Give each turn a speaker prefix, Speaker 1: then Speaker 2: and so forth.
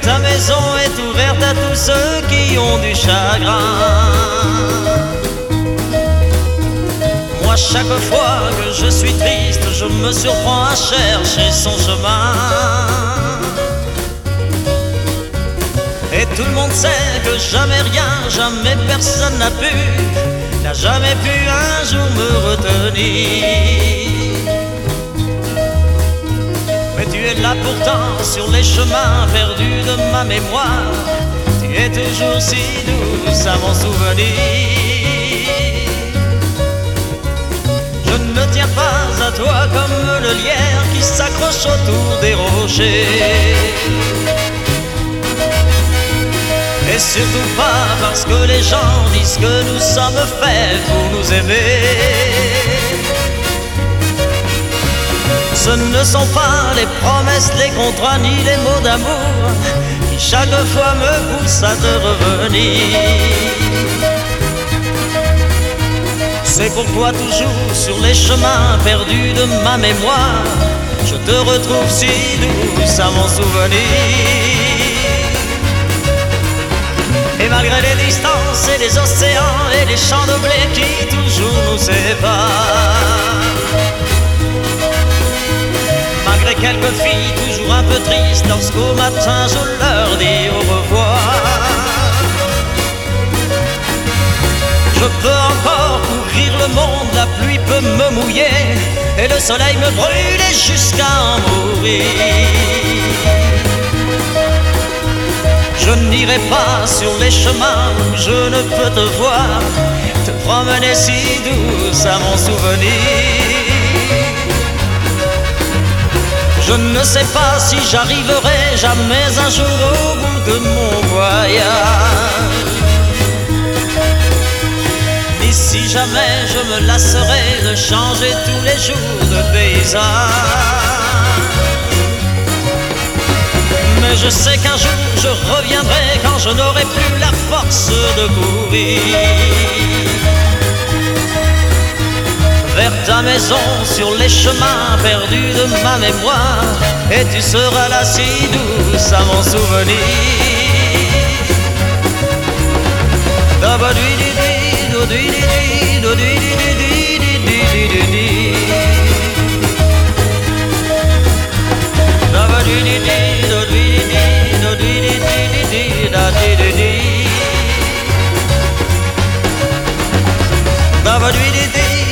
Speaker 1: ta maison est ouverte à tous ceux qui ont du chagrin. Moi, chaque fois que je suis triste, je me surprends à chercher son chemin. Et tout le monde sait que jamais rien, jamais personne n'a jamais pu un jour me retenir. Mais tu es là pourtant sur les chemins perdus de ma mémoire. Tu es toujours si douce à mon souvenir. Je ne tiens pas à toi comme le lierre qui s'accroche autour des rochers. Et surtout pas parce que les gens disent que nous sommes faits pour nous aimer. Ce ne sont pas les promesses, les contrats ni les mots d'amour qui chaque fois me poussent à te revenir. C'est pourquoi toujours sur les chemins perdus de ma mémoire, je te retrouve si douce à mon souvenir. Et malgré les distances et les océans et les champs de blé qui toujours nous séparent, malgré quelques filles toujours un peu tristes lorsqu'au matin je leur dis au revoir, je peux encore couvrir le monde, la pluie peut me mouiller et le soleil me brûler jusqu'à en mourir. Je n'irai pas sur les chemins où je ne peux te voir, te promener si douce à mon souvenir. Je ne sais pas si j'arriverai jamais un jour au bout de mon voyage, ni si jamais je me lasserai de changer tous les jours de paysage. Mais je sais qu'un jour je reviendrai quand je n'aurai plus la force de courir vers ta maison sur les chemins perdus de ma mémoire. Et tu seras là si douce à mon souvenir. Da ba dee dee dee.